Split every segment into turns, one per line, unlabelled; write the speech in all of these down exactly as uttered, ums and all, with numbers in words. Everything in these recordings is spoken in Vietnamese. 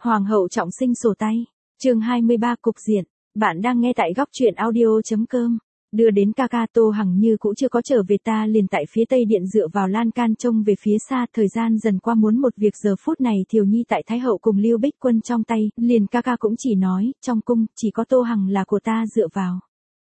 Hoàng hậu trọng sinh sổ tay. Chương hai mươi ba cục diện. Bạn đang nghe tại góc truyện audio.com. Đưa đến ca ca Tô Hằng như cũ chưa có trở về, ta liền tại phía tây điện dựa vào lan can trông về phía xa. Thời gian dần qua muốn một việc, giờ phút này Thiều Nhi tại Thái hậu cùng Lưu Bích Quân trong tay, liền ca ca cũng chỉ nói, trong cung, chỉ có Tô Hằng là của ta dựa vào.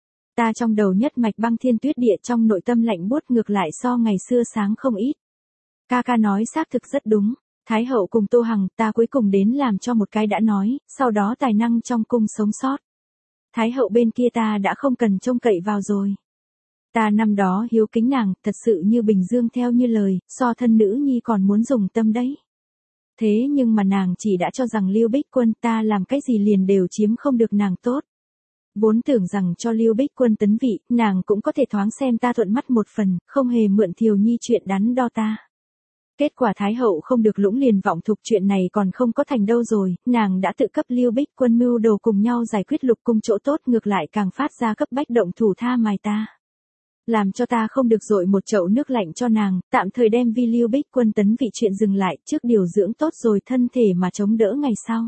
Ta trong đầu nhất mạch băng thiên tuyết địa, trong nội tâm lạnh buốt ngược lại so ngày xưa sáng không ít. Ca ca nói xác thực rất đúng. Thái hậu cùng Tô Hằng, ta cuối cùng đến làm cho một cái đã nói, sau đó tài năng trong cung sống sót. Thái hậu bên kia ta đã không cần trông cậy vào rồi. Ta năm đó hiếu kính nàng, thật sự như Bình Dương theo như lời, so thân nữ nhi còn muốn dùng tâm đấy. Thế nhưng mà nàng chỉ đã cho rằng Lưu Bích Quân ta làm cái gì liền đều chiếm không được nàng tốt. Vốn tưởng rằng cho Lưu Bích Quân tấn vị, nàng cũng có thể thoáng xem ta thuận mắt một phần, không hề mượn Thiều Nhi chuyện đắn đo ta. Kết quả Thái hậu không được lũng liền vọng thục, chuyện này còn không có thành đâu rồi, nàng đã tự cấp Lưu Bích Quân mưu đồ cùng nhau giải quyết lục cung chỗ tốt, ngược lại càng phát ra cấp bách động thủ tha mài ta. Làm cho ta không được dội một chậu nước lạnh cho nàng, tạm thời đem vi Lưu Bích Quân tấn vị chuyện dừng lại, trước điều dưỡng tốt rồi thân thể mà chống đỡ ngày sau.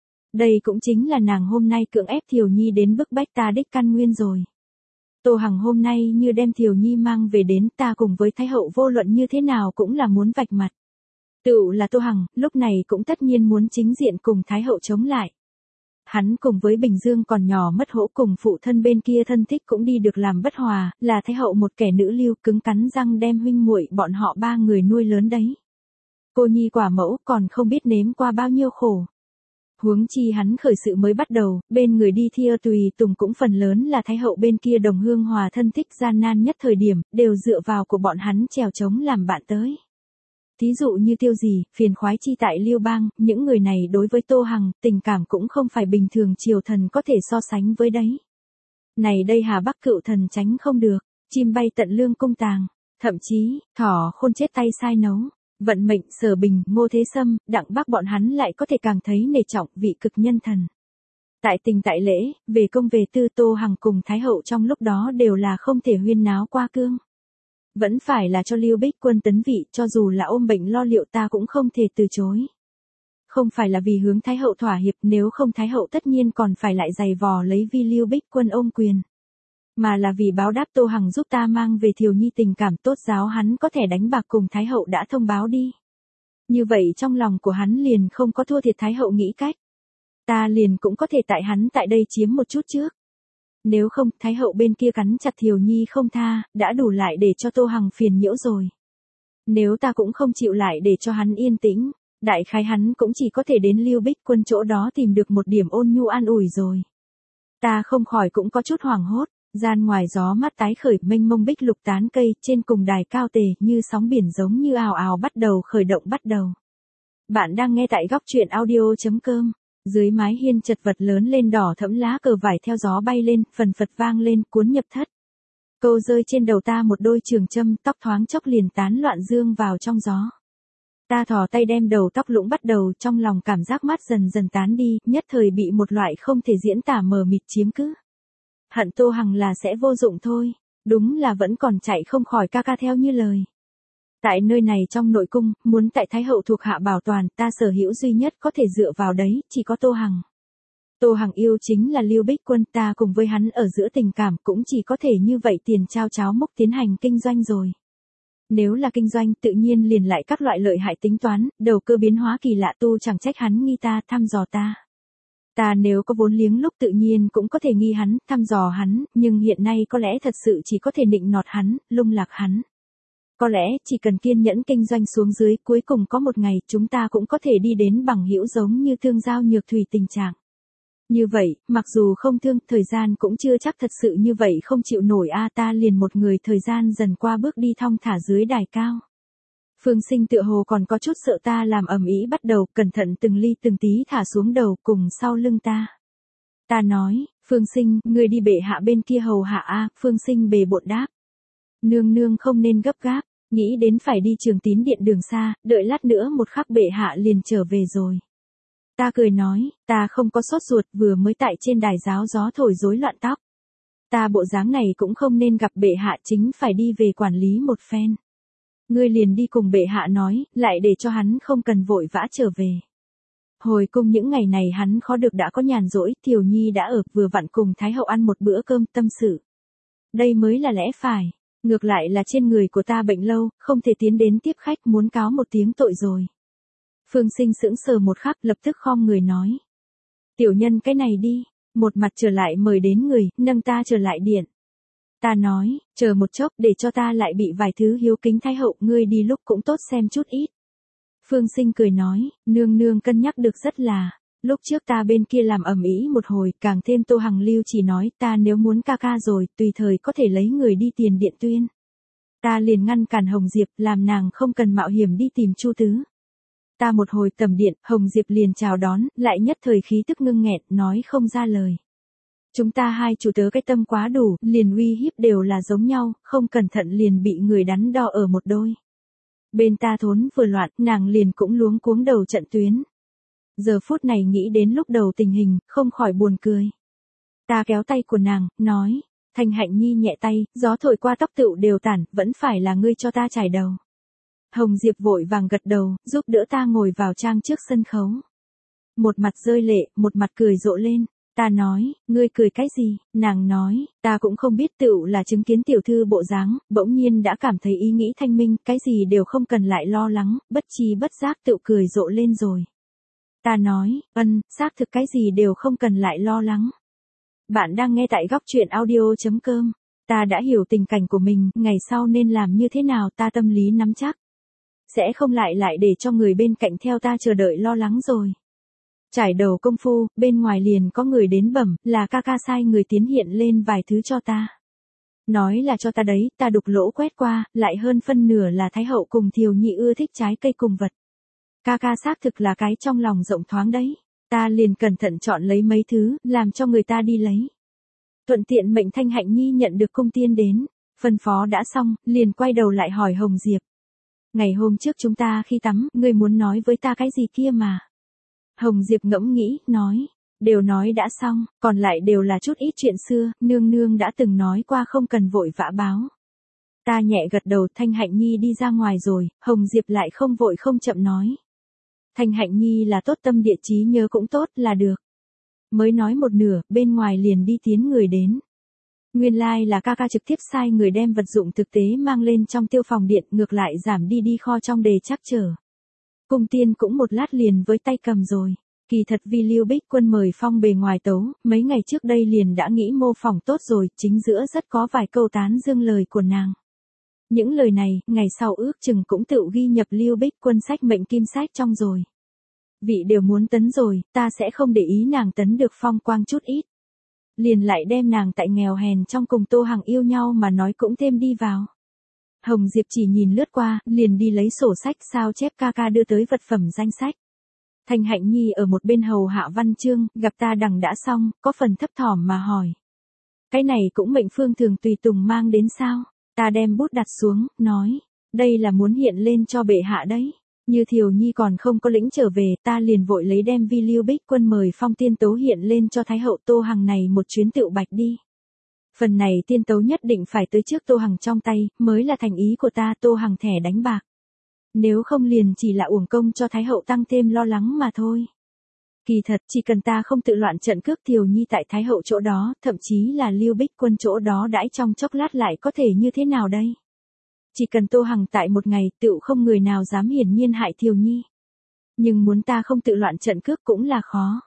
Đây cũng chính là nàng hôm nay cưỡng ép Thiều Nhi đến bức bách ta đích căn nguyên rồi. Tô Hằng hôm nay như đem Thiều Nhi mang về đến, ta cùng với Thái hậu vô luận như thế nào cũng là muốn vạch mặt. Tựu là Tô Hằng, lúc này cũng tất nhiên muốn chính diện cùng Thái hậu chống lại. Hắn cùng với Bình Dương còn nhỏ mất hỗ, cùng phụ thân bên kia thân thích cũng đi được làm bất hòa, là Thái hậu một kẻ nữ lưu cứng cắn răng đem huynh muội bọn họ ba người nuôi lớn đấy. Cô nhi quả mẫu còn không biết nếm qua bao nhiêu khổ. Huống chi hắn khởi sự mới bắt đầu, bên người đi thia tùy tùng cũng phần lớn là Thái hậu bên kia đồng hương hòa thân thích, gian nan nhất thời điểm, đều dựa vào của bọn hắn trèo trống làm bạn tới. Thí dụ như Tiêu Dì, phiền khoái chi tại Liêu Bang, những người này đối với Tô Hằng, tình cảm cũng không phải bình thường triều thần có thể so sánh với đấy. Này đây Hà Bắc cựu thần tránh không được, chim bay tận lương cung tàng, thậm chí, thỏ khôn chết tay sai nấu. Vận mệnh Sở Bình, Ngô Thế Sâm, Đặng Bắc bọn hắn lại có thể càng thấy nể trọng vị cực nhân thần. Tại tình tại lễ, về công về tư, Tô Hằng cùng Thái hậu trong lúc đó đều là không thể huyên náo qua cương. Vẫn phải là cho Lưu Bích Quân tấn vị, cho dù là ôm bệnh lo liệu ta cũng không thể từ chối. Không phải là vì hướng Thái hậu thỏa hiệp, nếu không Thái hậu tất nhiên còn phải lại giày vò lấy vi Lưu Bích Quân ôm quyền. Mà là vì báo đáp Tô Hằng giúp ta mang về Thiều Nhi, tình cảm tốt giáo hắn có thể đánh bạc cùng Thái hậu đã thông báo đi. Như vậy trong lòng của hắn liền không có thua thiệt Thái hậu nghĩ cách. Ta liền cũng có thể tại hắn tại đây chiếm một chút trước. Nếu không, Thái hậu bên kia cắn chặt Thiều Nhi không tha, đã đủ lại để cho Tô Hằng phiền nhiễu rồi. Nếu ta cũng không chịu lại để cho hắn yên tĩnh, đại khái hắn cũng chỉ có thể đến Lưu Bích Quân chỗ đó tìm được một điểm ôn nhu an ủi rồi. Ta không khỏi cũng có chút hoảng hốt. Gian ngoài gió mát tái khởi, mênh mông bích lục tán cây, trên cùng đài cao tề, như sóng biển giống như ào ào bắt đầu khởi động bắt đầu. Bạn đang nghe tại góc truyện audio.com. Dưới mái hiên chật vật lớn lên đỏ thẫm lá cờ vải theo gió bay lên, phần phật vang lên, cuốn nhập thất. Câu rơi trên đầu ta một đôi trường châm, tóc thoáng chốc liền tán loạn dương vào trong gió. Ta thò tay đem đầu tóc lũng bắt đầu, trong lòng cảm giác mát dần dần tán đi, nhất thời bị một loại không thể diễn tả mờ mịt chiếm cứ. Hận Tô Hằng là sẽ vô dụng thôi, đúng là vẫn còn chạy không khỏi ca ca theo như lời. Tại nơi này trong nội cung, muốn tại Thái hậu thuộc hạ bảo toàn, ta sở hữu duy nhất có thể dựa vào đấy, chỉ có Tô Hằng. Tô Hằng yêu chính là Lưu Bích Quân, ta cùng với hắn ở giữa tình cảm cũng chỉ có thể như vậy tiền trao cháo múc tiến hành kinh doanh rồi. Nếu là kinh doanh tự nhiên liền lại các loại lợi hại tính toán, đầu cơ biến hóa kỳ lạ, tu chẳng trách hắn nghi ta, thăm dò ta. Ta nếu có vốn liếng lúc tự nhiên cũng có thể nghi hắn, thăm dò hắn, nhưng hiện nay có lẽ thật sự chỉ có thể nịnh nọt hắn, lung lạc hắn. Có lẽ chỉ cần kiên nhẫn kinh doanh xuống dưới, cuối cùng có một ngày chúng ta cũng có thể đi đến bằng hữu giống như Thương Giao Nhược Thủy tình trạng. Như vậy, mặc dù không thương, thời gian cũng chưa chắc thật sự như vậy không chịu nổi a. Ta liền một người thời gian dần qua bước đi thong thả dưới đài cao. Phương Sinh tựa hồ còn có chút sợ ta làm ầm ĩ, bắt đầu cẩn thận từng ly từng tí thả xuống đầu cùng sau lưng ta. Ta nói, Phương Sinh, ngươi đi bệ hạ bên kia hầu hạ a. Phương Sinh bề bộn đáp. Nương nương không nên gấp gáp, nghĩ đến phải đi Trường Tín điện đường xa, đợi lát nữa một khắc bệ hạ liền trở về rồi. Ta cười nói, ta không có sốt ruột, vừa mới tại trên đài giáo gió thổi rối loạn tóc. Ta bộ dáng này cũng không nên gặp bệ hạ, chính phải đi về quản lý một phen. Ngươi liền đi cùng bệ hạ nói, lại để cho hắn không cần vội vã trở về. Hồi cung những ngày này hắn khó được đã có nhàn rỗi, Thiều Nhi đã ở vừa vặn cùng Thái hậu ăn một bữa cơm tâm sự. Đây mới là lẽ phải, ngược lại là trên người của ta bệnh lâu, không thể tiến đến tiếp khách, muốn cáo một tiếng tội rồi. Phương Sinh sững sờ một khắc, lập tức khom người nói. Tiểu nhân cái này đi, một mặt trở lại mời đến người, nâng ta trở lại điện. Ta nói, chờ một chốc để cho ta lại bị vài thứ hiếu kính Thái hậu, ngươi đi lúc cũng tốt xem chút ít. Phương Sinh cười nói, nương nương cân nhắc được rất là, lúc trước ta bên kia làm ầm ĩ một hồi, càng thêm Tô Hằng lưu chỉ nói ta nếu muốn ca ca rồi, tùy thời có thể lấy người đi tiền điện tuyên. Ta liền ngăn cản Hồng Diệp, làm nàng không cần mạo hiểm đi tìm Chu Tứ. Ta một hồi tầm điện, Hồng Diệp liền chào đón, lại nhất thời khí tức ngưng nghẹn, nói không ra lời. Chúng ta hai chủ tớ cái tâm quá đủ, liền uy hiếp đều là giống nhau, không cẩn thận liền bị người đắn đo ở một đôi. Bên ta thốn vừa loạn, nàng liền cũng luống cuống đầu trận tuyến. Giờ phút này nghĩ đến lúc đầu tình hình, không khỏi buồn cười. Ta kéo tay của nàng, nói, Thanh Hạnh Nhi nhẹ tay, gió thổi qua tóc tựu đều tản, vẫn phải là ngươi cho ta chải đầu. Hồng Diệp vội vàng gật đầu, giúp đỡ ta ngồi vào trang trước sân khấu. Một mặt rơi lệ, một mặt cười rộ lên. Ta nói, ngươi cười cái gì? Nàng nói, ta cũng không biết, tựu là chứng kiến tiểu thư bộ dáng, bỗng nhiên đã cảm thấy ý nghĩ thanh minh, cái gì đều không cần lại lo lắng, bất chi bất giác tựu cười rộ lên rồi. Ta nói, ân, xác thực cái gì đều không cần lại lo lắng. Bạn đang nghe tại góc truyện audio chấm com. Ta đã hiểu tình cảnh của mình, ngày sau nên làm như thế nào, ta tâm lý nắm chắc. Sẽ không lại lại để cho người bên cạnh theo ta chờ đợi lo lắng rồi. Trải đầu công phu, bên ngoài liền có người đến bẩm, là ca ca sai người tiến hiện lên vài thứ cho ta. Nói là cho ta đấy, ta đục lỗ quét qua, lại hơn phân nửa là Thái hậu cùng Thiều Nhi ưa thích trái cây cùng vật. Ca ca xác thực là cái trong lòng rộng thoáng đấy. Ta liền cẩn thận chọn lấy mấy thứ, làm cho người ta đi lấy. Thuận tiện mệnh Thanh Hạnh Nhi nhận được cung tiên đến, phân phó đã xong, liền quay đầu lại hỏi Hồng Diệp. Ngày hôm trước chúng ta khi tắm, ngươi muốn nói với ta cái gì kia mà. Hồng Diệp ngẫm nghĩ, nói, đều nói đã xong, còn lại đều là chút ít chuyện xưa, nương nương đã từng nói qua không cần vội vã báo. Ta nhẹ gật đầu, Thanh Hạnh Nhi đi ra ngoài rồi, Hồng Diệp lại không vội không chậm nói. Thanh Hạnh Nhi là tốt tâm địa chí nhớ cũng tốt là được. Mới nói một nửa, bên ngoài liền đi tiến người đến. Nguyên lai like là ca ca trực tiếp sai người đem vật dụng thực tế mang lên trong tiêu phòng điện, ngược lại giảm đi đi kho trong đề chắc trở. Cung tiên cũng một lát liền với tay cầm rồi. Kỳ thật vì Lưu Bích Quân mời phong bề ngoài tấu, mấy ngày trước đây liền đã nghĩ mô phỏng tốt rồi, chính giữa rất có vài câu tán dương lời của nàng. Những lời này, ngày sau ước chừng cũng tự ghi nhập Lưu Bích Quân sách mệnh kim sách trong rồi. Vị đều muốn tấn rồi, ta sẽ không để ý nàng tấn được phong quang chút ít. Liền lại đem nàng tại nghèo hèn trong cùng Tô Hằng yêu nhau mà nói cũng thêm đi vào. Hồng Diệp chỉ nhìn lướt qua, liền đi lấy sổ sách sao chép ca ca đưa tới vật phẩm danh sách. Thanh Hạnh Nhi ở một bên hầu hạ văn chương, gặp ta đằng đã xong, có phần thấp thỏm mà hỏi. Cái này cũng mệnh phương thường tùy tùng mang đến sao? Ta đem bút đặt xuống, nói, đây là muốn hiện lên cho bệ hạ đấy. Như Thiều Nhi còn không có lĩnh trở về, ta liền vội lấy đem vi Lưu Bích Quân mời phong tiên tấu hiện lên cho Thái hậu Tô Hằng này một chuyến tựu bạch đi. Phần này tiên tấu nhất định phải tới trước Tô Hằng trong tay, mới là thành ý của ta, Tô Hằng thẻ đánh bạc. Nếu không liền chỉ là uổng công cho Thái hậu tăng thêm lo lắng mà thôi. Kỳ thật, chỉ cần ta không tự loạn trận cướp Thiều Nhi tại Thái hậu chỗ đó, thậm chí là Lưu Bích Quân chỗ đó đãi trong chốc lát lại có thể như thế nào đây? Chỉ cần Tô Hằng tại một ngày, tựu không người nào dám hiển nhiên hại Thiều Nhi. Nhưng muốn ta không tự loạn trận cướp cũng là khó.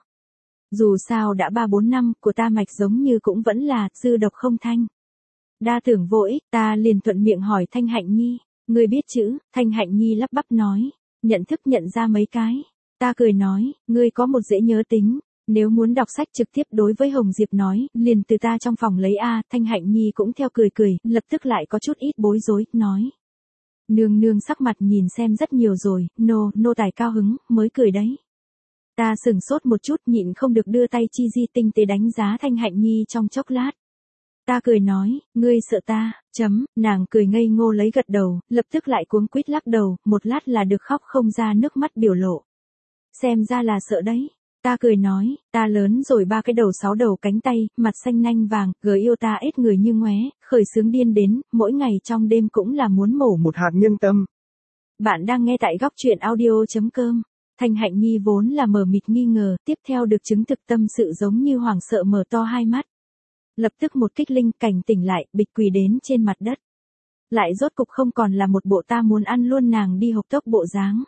Dù sao đã ba bốn năm, của ta mạch giống như cũng vẫn là, dư độc không thanh. Đa tưởng vô ích, ta liền thuận miệng hỏi Thanh Hạnh Nhi, ngươi biết chữ? Thanh Hạnh Nhi lắp bắp nói, nhận thức nhận ra mấy cái. Ta cười nói, ngươi có một dễ nhớ tính, nếu muốn đọc sách trực tiếp đối với Hồng Diệp nói, liền từ ta trong phòng lấy a. Thanh Hạnh Nhi cũng theo cười cười, lập tức lại có chút ít bối rối, nói. Nương nương sắc mặt nhìn xem rất nhiều rồi, nô, nô tài cao hứng, mới cười đấy. Ta sửng sốt một chút nhịn không được đưa tay chi di tinh tế đánh giá Thanh Hạnh Nhi trong chốc lát. Ta cười nói, ngươi sợ ta, chấm, nàng cười ngây ngô lấy gật đầu, lập tức lại cuống quýt lắc đầu, một lát là được khóc không ra nước mắt biểu lộ. Xem ra là sợ đấy. Ta cười nói, ta lớn rồi ba cái đầu sáu đầu cánh tay, mặt xanh nanh vàng, gờ yêu ta ết người như ngoé, khởi sướng điên đến, mỗi ngày trong đêm cũng là muốn mổ một hạt nhân tâm. Bạn đang nghe tại góc truyện audio chấm com. Thanh Hạnh Nhi vốn là mờ mịt nghi ngờ, tiếp theo được chứng thực tâm sự giống như hoảng sợ mở to hai mắt. Lập tức một kích linh cảnh tỉnh lại, bịch quỳ đến trên mặt đất. Lại rốt cục không còn là một bộ ta muốn ăn luôn nàng đi hộc tốc bộ dáng.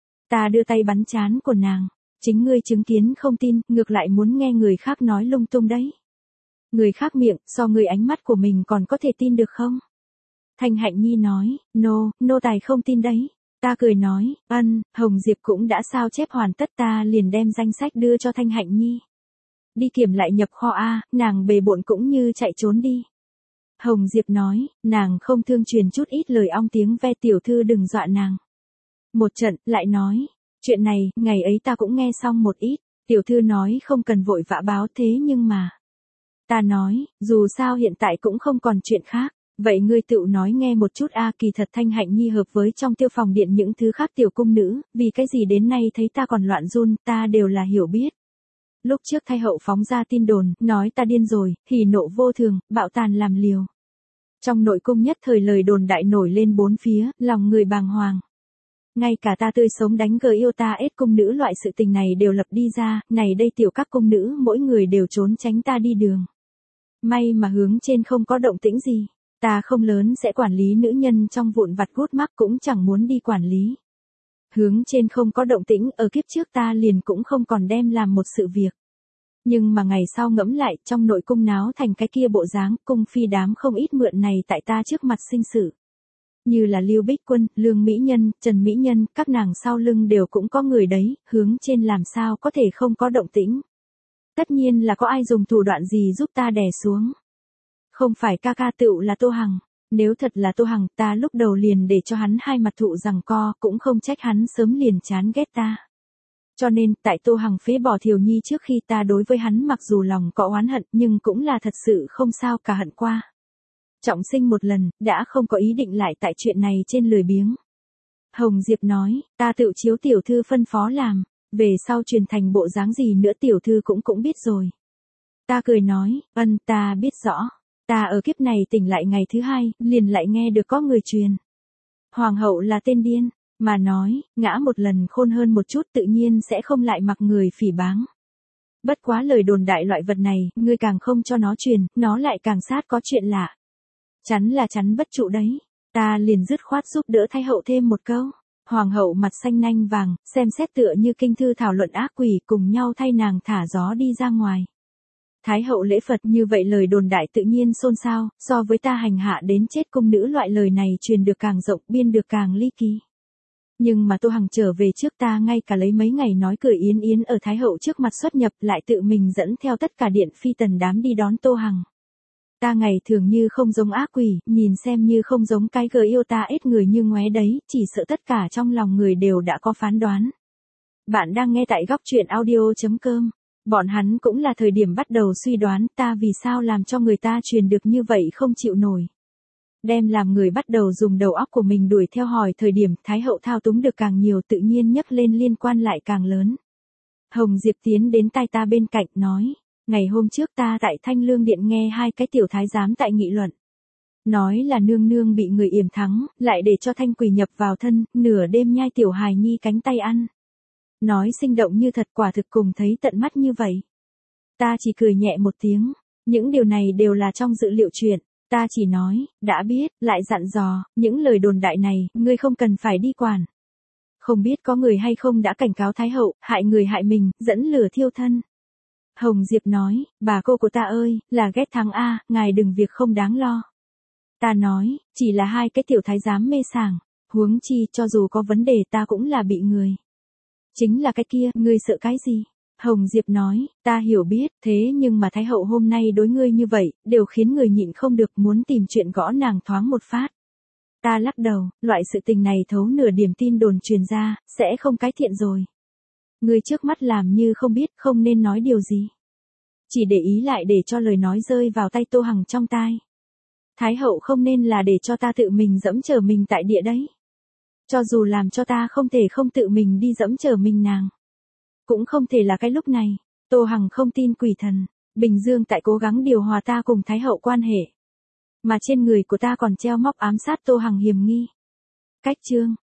Ta đưa tay bắn trán của nàng. Chính ngươi chứng kiến không tin, ngược lại muốn nghe người khác nói lung tung đấy. Người khác miệng, so người ánh mắt của mình còn có thể tin được không? Thanh Hạnh Nhi nói, nô, nô tài không tin đấy. Ta cười nói, ân, Hồng Diệp cũng đã sao chép hoàn tất, ta liền đem danh sách đưa cho Thanh Hạnh Nhi. Đi kiểm lại nhập kho A, nàng bề bộn cũng như chạy trốn đi. Hồng Diệp nói, nàng không thương truyền chút ít lời ong tiếng ve, tiểu thư đừng dọa nàng. Một trận, lại nói, chuyện này, ngày ấy ta cũng nghe xong một ít, tiểu thư nói không cần vội vã báo, thế nhưng mà. Ta nói, dù sao hiện tại cũng không còn chuyện khác, vậy ngươi tự nói nghe một chút a. Kỳ thật Thanh Hạnh Nhi hợp với trong tiêu phòng điện những thứ khác tiểu cung nữ, vì cái gì đến nay thấy ta còn loạn run, ta đều là hiểu biết. Lúc trước Thái hậu phóng ra tin đồn, nói ta điên rồi, hỉ nộ vô thường, bạo tàn làm liều. Trong nội cung nhất thời lời đồn đại nổi lên bốn phía, lòng người bàng hoàng. Ngay cả ta tươi sống đánh gờ yêu ta ết cung nữ loại sự tình này đều lập đi ra, này đây tiểu các cung nữ mỗi người đều trốn tránh ta đi đường. May mà hướng trên không có động tĩnh gì, ta không lớn sẽ quản lý nữ nhân trong vụn vặt gút mắc, cũng chẳng muốn đi quản lý. Hướng trên không có động tĩnh, ở kiếp trước ta liền cũng không còn đem làm một sự việc. Nhưng mà ngày sau ngẫm lại, trong nội cung náo thành cái kia bộ dáng, cung phi đám không ít mượn này tại ta trước mặt sinh sự. Như là Lưu Bích Quân, Lương Mỹ Nhân, Trần Mỹ Nhân, các nàng sau lưng đều cũng có người đấy, hướng trên làm sao có thể không có động tĩnh. Tất nhiên là có ai dùng thủ đoạn gì giúp ta đè xuống. Không phải ca ca tựu là Tô Hằng. Nếu thật là Tô Hằng, ta lúc đầu liền để cho hắn hai mặt thụ giằng co, cũng không trách hắn sớm liền chán ghét ta. Cho nên, tại Tô Hằng phế bỏ Thiều Nhi trước khi, ta đối với hắn mặc dù lòng có oán hận, nhưng cũng là thật sự không sao cả hận qua. Trọng sinh một lần, đã không có ý định lại tại chuyện này trên lười biếng. Hồng Diệp nói, ta tự chiếu tiểu thư phân phó làm, về sau truyền thành bộ dáng gì nữa tiểu thư cũng cũng biết rồi. Ta cười nói, ân, ta biết rõ. Ta ở kiếp này tỉnh lại ngày thứ hai, liền lại nghe được có người truyền. Hoàng hậu là tên điên, mà nói, ngã một lần khôn hơn một chút tự nhiên sẽ không lại mặc người phỉ báng. Bất quá lời đồn đại loại vật này, ngươi càng không cho nó truyền, nó lại càng sát có chuyện lạ. Chắn là chắn bất trụ đấy. Ta liền dứt khoát giúp đỡ Thái hậu thêm một câu. Hoàng hậu mặt xanh nanh vàng, xem xét tựa như kinh thư thảo luận ác quỷ, cùng nhau thay nàng thả gió đi ra ngoài. Thái hậu lễ Phật, như vậy lời đồn đại tự nhiên xôn xao, so với ta hành hạ đến chết cung nữ loại lời này truyền được càng rộng, biên được càng ly kỳ. Nhưng mà Tô Hằng trở về trước, ta ngay cả lấy mấy ngày nói cười yến yến ở Thái hậu trước mặt xuất nhập, lại tự mình dẫn theo tất cả điện phi tần đám đi đón Tô Hằng. Ta ngày thường như không giống ác quỷ, nhìn xem như không giống cái gờ yêu ta ít người như ngoé đấy, chỉ sợ tất cả trong lòng người đều đã có phán đoán. Bạn đang nghe tại góc truyện audio chấm com. Bọn hắn cũng là thời điểm bắt đầu suy đoán ta vì sao làm cho người ta truyền được như vậy không chịu nổi. Đem làm người bắt đầu dùng đầu óc của mình đuổi theo hỏi thời điểm Thái hậu thao túng được càng nhiều tự nhiên nhấc lên liên quan lại càng lớn. Hồng Diệp tiến đến tai ta bên cạnh nói, ngày hôm trước ta tại Thanh Lương Điện nghe hai cái tiểu thái giám tại nghị luận. Nói là nương nương bị người yểm thắng, lại để cho Thanh Quỳ nhập vào thân, nửa đêm nhai tiểu hài nhi cánh tay ăn. Nói sinh động như thật, quả thực cùng thấy tận mắt như vậy. Ta chỉ cười nhẹ một tiếng, những điều này đều là trong dự liệu chuyện, ta chỉ nói, đã biết, lại dặn dò, những lời đồn đại này, ngươi không cần phải đi quản. Không biết có người hay không đã cảnh cáo Thái hậu, hại người hại mình, dẫn lửa thiêu thân. Hồng Diệp nói, bà cô của ta ơi, là ghét thắng A, ngài đừng việc không đáng lo. Ta nói, chỉ là hai cái tiểu thái giám mê sảng, huống chi cho dù có vấn đề ta cũng là bị người. Chính là cái kia, ngươi sợ cái gì? Hồng Diệp nói, ta hiểu biết, thế nhưng mà Thái hậu hôm nay đối ngươi như vậy, đều khiến người nhịn không được muốn tìm chuyện gõ nàng thoáng một phát. Ta lắc đầu, loại sự tình này thấu nửa điểm tin đồn truyền ra, sẽ không cái thiện rồi. Ngươi trước mắt làm như không biết, không nên nói điều gì. Chỉ để ý lại để cho lời nói rơi vào tay Tô Hằng trong tai. Thái hậu không nên là để cho ta tự mình dẫm chờ mình tại địa đấy. Cho dù làm cho ta không thể không tự mình đi dẫm chờ mình nàng. Cũng không thể là cái lúc này. Tô Hằng không tin quỷ thần. Bình Dương tại cố gắng điều hòa ta cùng Thái hậu quan hệ. Mà trên người của ta còn treo móc ám sát Tô Hằng hiểm nghi. Cách chương.